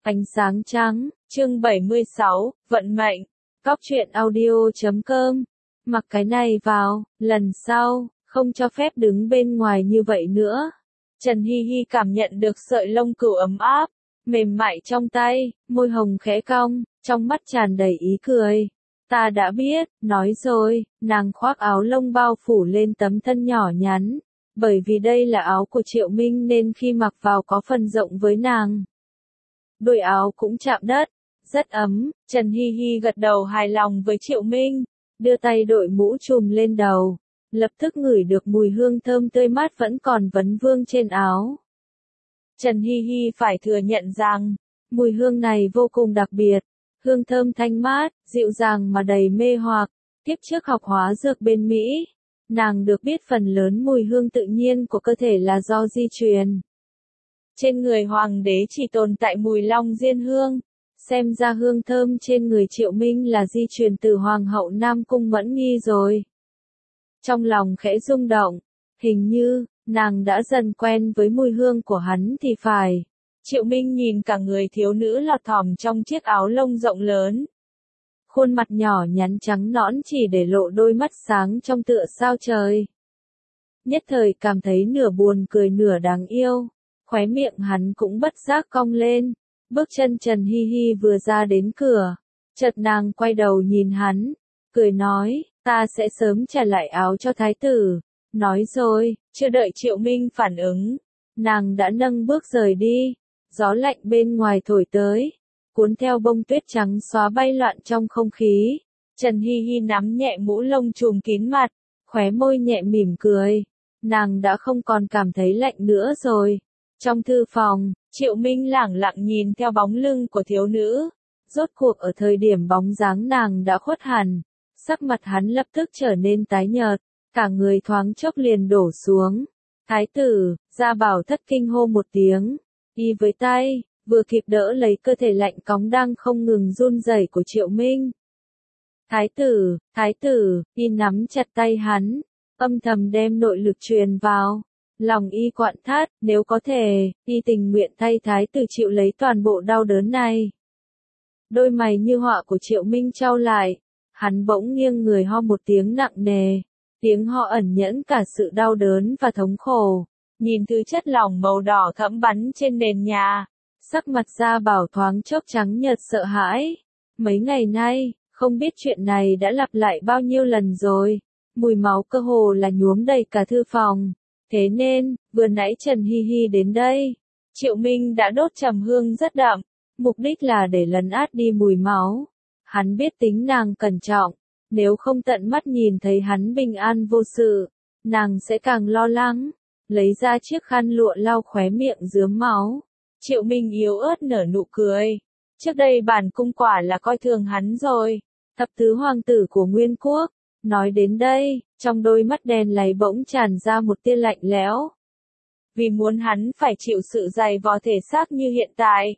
Ánh sáng trắng, chương 76, vận mệnh. Cóc truyện audio.com. Mặc cái này vào, lần sau, không cho phép đứng bên ngoài như vậy nữa. Trần Hi Hi cảm nhận được sợi lông cừu ấm áp, mềm mại trong tay, môi hồng khẽ cong, trong mắt tràn đầy ý cười. Ta đã biết, nói rồi, nàng khoác áo lông bao phủ lên tấm thân nhỏ nhắn. Bởi vì đây là áo của Triệu Minh nên khi mặc vào có phần rộng với nàng. Đôi áo cũng chạm đất, rất ấm. Trần Hi Hi gật đầu hài lòng với Triệu Minh, đưa tay đội mũ trùm lên đầu, lập tức ngửi được mùi hương thơm tươi mát vẫn còn vấn vương trên áo. Trần Hi Hi phải thừa nhận rằng, mùi hương này vô cùng đặc biệt, hương thơm thanh mát, dịu dàng mà đầy mê hoặc. Tiếp trước học hóa dược bên Mỹ, nàng được biết phần lớn mùi hương tự nhiên của cơ thể là do di truyền. Trên người hoàng đế chỉ tồn tại mùi long diên hương, xem ra hương thơm trên người Triệu Minh là di truyền từ hoàng hậu Nam Cung Mẫn Nghi rồi. Trong lòng khẽ rung động, hình như, nàng đã dần quen với mùi hương của hắn thì phải. Triệu Minh nhìn cả người thiếu nữ lọt thỏm trong chiếc áo lông rộng lớn. Khuôn mặt nhỏ nhắn trắng nõn chỉ để lộ đôi mắt sáng trong tựa sao trời. Nhất thời cảm thấy nửa buồn cười nửa đáng yêu, khóe miệng hắn cũng bất giác cong lên. Bước chân Trần Hi Hi vừa ra đến cửa, chợt nàng quay đầu nhìn hắn, cười nói, ta sẽ sớm trả lại áo cho thái tử. Nói rồi, chưa đợi Triệu Minh phản ứng, nàng đã nâng bước rời đi. Gió lạnh bên ngoài thổi tới, cuốn theo bông tuyết trắng xóa bay loạn trong không khí. Trần Hi Hi nắm nhẹ mũ lông trùm kín mặt, khóe môi nhẹ mỉm cười. Nàng đã không còn cảm thấy lạnh nữa rồi. Trong thư phòng, Triệu Minh lẳng lặng nhìn theo bóng lưng của thiếu nữ. Rốt cuộc ở thời điểm bóng dáng nàng đã khuất hẳn, sắc mặt hắn lập tức trở nên tái nhợt, cả người thoáng chốc liền đổ xuống. Thái tử, Gia Bảo thất kinh hô một tiếng, y với tay, vừa kịp đỡ lấy cơ thể lạnh cóng đang không ngừng run rẩy của Triệu Minh. Thái tử, y nắm chặt tay hắn, âm thầm đem nội lực truyền vào. Lòng y quặn thắt, nếu có thể, y tình nguyện thay thái tử chịu lấy toàn bộ đau đớn này. Đôi mày như họa của Triệu Minh chau lại, hắn bỗng nghiêng người ho một tiếng nặng nề, tiếng ho ẩn nhẫn cả sự đau đớn và thống khổ. Nhìn thứ chất lỏng màu đỏ thẫm bắn trên nền nhà, sắc mặt Gia Bảo thoáng chốc trắng nhợt sợ hãi. Mấy ngày nay, không biết chuyện này đã lặp lại bao nhiêu lần rồi, mùi máu cơ hồ là nhuốm đầy cả thư phòng. Thế nên, vừa nãy Trần Hi Hi đến đây, Triệu Minh đã đốt trầm hương rất đậm, mục đích là để lấn át đi mùi máu. Hắn biết tính nàng cẩn trọng, nếu không tận mắt nhìn thấy hắn bình an vô sự, nàng sẽ càng lo lắng. Lấy ra chiếc khăn lụa lau khóe miệng rướm máu. Triệu Minh yếu ớt nở nụ cười. Trước đây bản cung quả là coi thường hắn rồi. Thập tứ hoàng tử của Nguyên Quốc. Nói đến đây, trong đôi mắt đen láy bỗng tràn ra một tia lạnh lẽo. Vì muốn hắn phải chịu sự dày vò thể xác như hiện tại.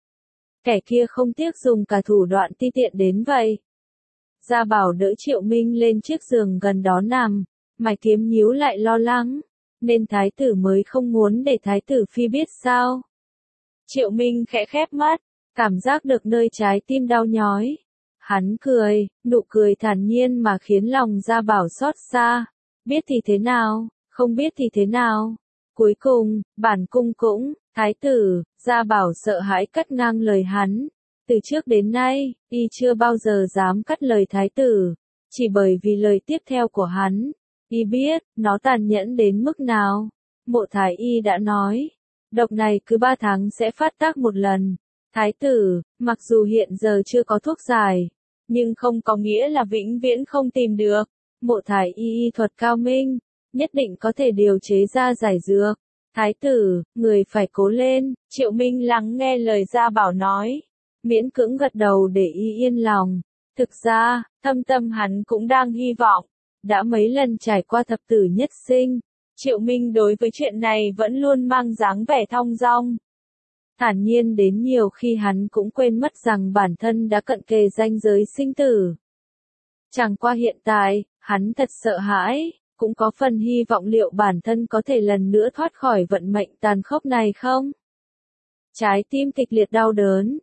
Kẻ kia không tiếc dùng cả thủ đoạn ti tiện đến vậy. Gia Bảo đỡ Triệu Minh lên chiếc giường gần đó nằm, mày kiếm nhíu lại lo lắng. Nên thái tử mới không muốn để thái tử phi biết sao. Triệu Minh khẽ khép mắt, cảm giác được nơi trái tim đau nhói. Hắn cười, nụ cười thản nhiên mà khiến lòng Gia Bảo xót xa. Biết thì thế nào, không biết thì thế nào. Cuối cùng, bản cung cũng, thái tử, Gia Bảo sợ hãi cắt ngang lời hắn. Từ trước đến nay, y chưa bao giờ dám cắt lời thái tử, chỉ bởi vì lời tiếp theo của hắn. Y biết, nó tàn nhẫn đến mức nào. Mộ Thái Y đã nói, độc này cứ 3 tháng sẽ phát tác một lần. Thái tử, mặc dù hiện giờ chưa có thuốc giải, nhưng không có nghĩa là vĩnh viễn không tìm được. Mộ Thái Y y thuật cao minh, nhất định có thể điều chế ra giải dược. Thái tử, người phải cố lên. Triệu Minh lắng nghe lời Gia Bảo nói, miễn cưỡng gật đầu để y yên lòng. Thực ra, thâm tâm hắn cũng đang hy vọng. Đã mấy lần trải qua thập tử nhất sinh, Triệu Minh đối với chuyện này vẫn luôn mang dáng vẻ thong dong. Thản nhiên đến nhiều khi hắn cũng quên mất rằng bản thân đã cận kề ranh giới sinh tử. Chẳng qua hiện tại, hắn thật sợ hãi, cũng có phần hy vọng liệu bản thân có thể lần nữa thoát khỏi vận mệnh tàn khốc này không? Trái tim kịch liệt đau đớn,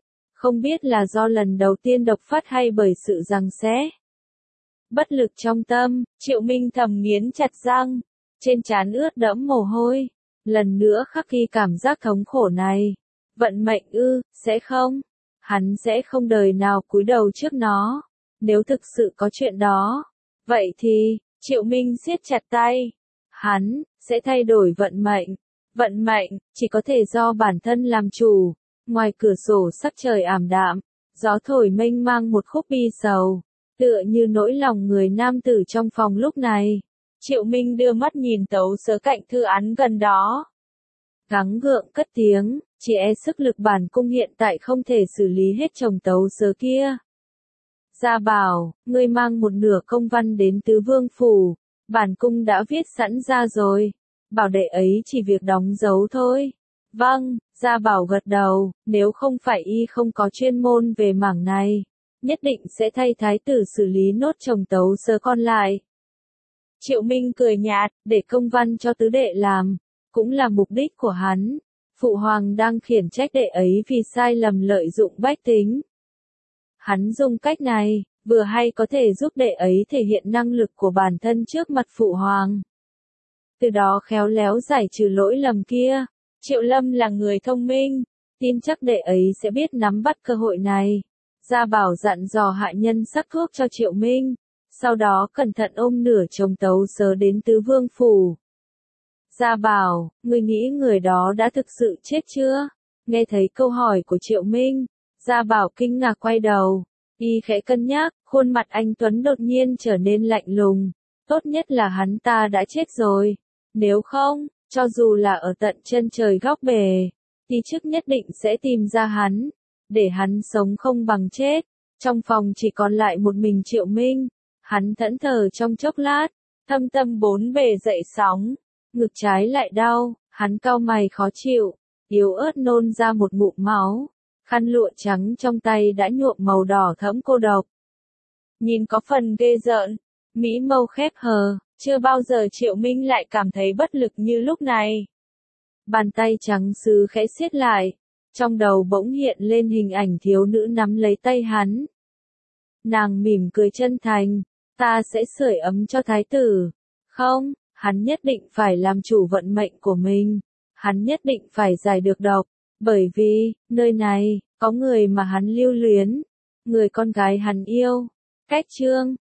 Không biết là do lần đầu tiên độc phát hay bởi sự giằng xé. Bất lực trong tâm, Triệu Minh thầm nghiến chặt răng, trên trán ướt đẫm mồ hôi. Lần nữa khắc ghi cảm giác thống khổ này. Vận mệnh sẽ không. Hắn sẽ không đời nào cúi đầu trước nó. Nếu thực sự có chuyện đó, vậy thì, Triệu Minh siết chặt tay. Hắn sẽ thay đổi vận mệnh. Vận mệnh chỉ có thể do bản thân làm chủ. Ngoài cửa sổ sắc trời ảm đạm, gió thổi mênh mang một khúc bi sầu, tựa như nỗi lòng người nam tử trong phòng lúc này. Triệu Minh đưa mắt nhìn tấu sớ cạnh thư án gần đó. Gắng gượng cất tiếng, chỉ e sức lực bản cung hiện tại không thể xử lý hết chồng tấu sớ kia. Gia Bảo, ngươi mang một nửa công văn đến Tứ Vương Phủ, bản cung đã viết sẵn ra rồi, bảo đệ ấy chỉ việc đóng dấu thôi. Vâng, Gia Bảo gật đầu, nếu không phải y không có chuyên môn về mảng này, nhất định sẽ thay thái tử xử lý nốt chồng tấu sớ còn lại. Triệu Minh cười nhạt, để công văn cho tứ đệ làm, cũng là mục đích của hắn. Phụ hoàng đang khiển trách đệ ấy vì sai lầm lợi dụng bách tính. Hắn dùng cách này, vừa hay có thể giúp đệ ấy thể hiện năng lực của bản thân trước mặt phụ hoàng. Từ đó khéo léo giải trừ lỗi lầm kia. Triệu Lâm là người thông minh, tin chắc đệ ấy sẽ biết nắm bắt cơ hội này. Gia Bảo dặn dò hạ nhân sắc thuốc cho Triệu Minh, sau đó cẩn thận ôm nửa chồng tấu sớ đến Tứ Vương Phủ. Gia Bảo, ngươi nghĩ người đó đã thực sự chết chưa? Nghe thấy câu hỏi của Triệu Minh, Gia Bảo kinh ngạc quay đầu, y khẽ cân nhắc, khuôn mặt anh Tuấn đột nhiên trở nên lạnh lùng. Tốt nhất là hắn ta đã chết rồi, nếu không, cho dù là ở tận chân trời góc bể, thì trước nhất định sẽ tìm ra hắn, để hắn sống không bằng chết. Trong phòng chỉ còn lại một mình Triệu Minh, hắn thẫn thờ trong chốc lát, thâm tâm bốn bề dậy sóng, ngực trái lại đau, hắn cau mày khó chịu, yếu ớt nôn ra một ngụm máu, khăn lụa trắng trong tay đã nhuộm màu đỏ thẫm cô độc. Nhìn có phần ghê rợn, mỹ mâu khép hờ. Chưa bao giờ Triệu Minh lại cảm thấy bất lực như lúc này. Bàn tay trắng sứ khẽ siết lại, trong đầu bỗng hiện lên hình ảnh thiếu nữ nắm lấy tay hắn. Nàng mỉm cười chân thành, ta sẽ sưởi ấm cho thái tử. Không, hắn nhất định phải làm chủ vận mệnh của mình. Hắn nhất định phải giải được độc, bởi vì, nơi này, có người mà hắn lưu luyến, người con gái hắn yêu. Cách chương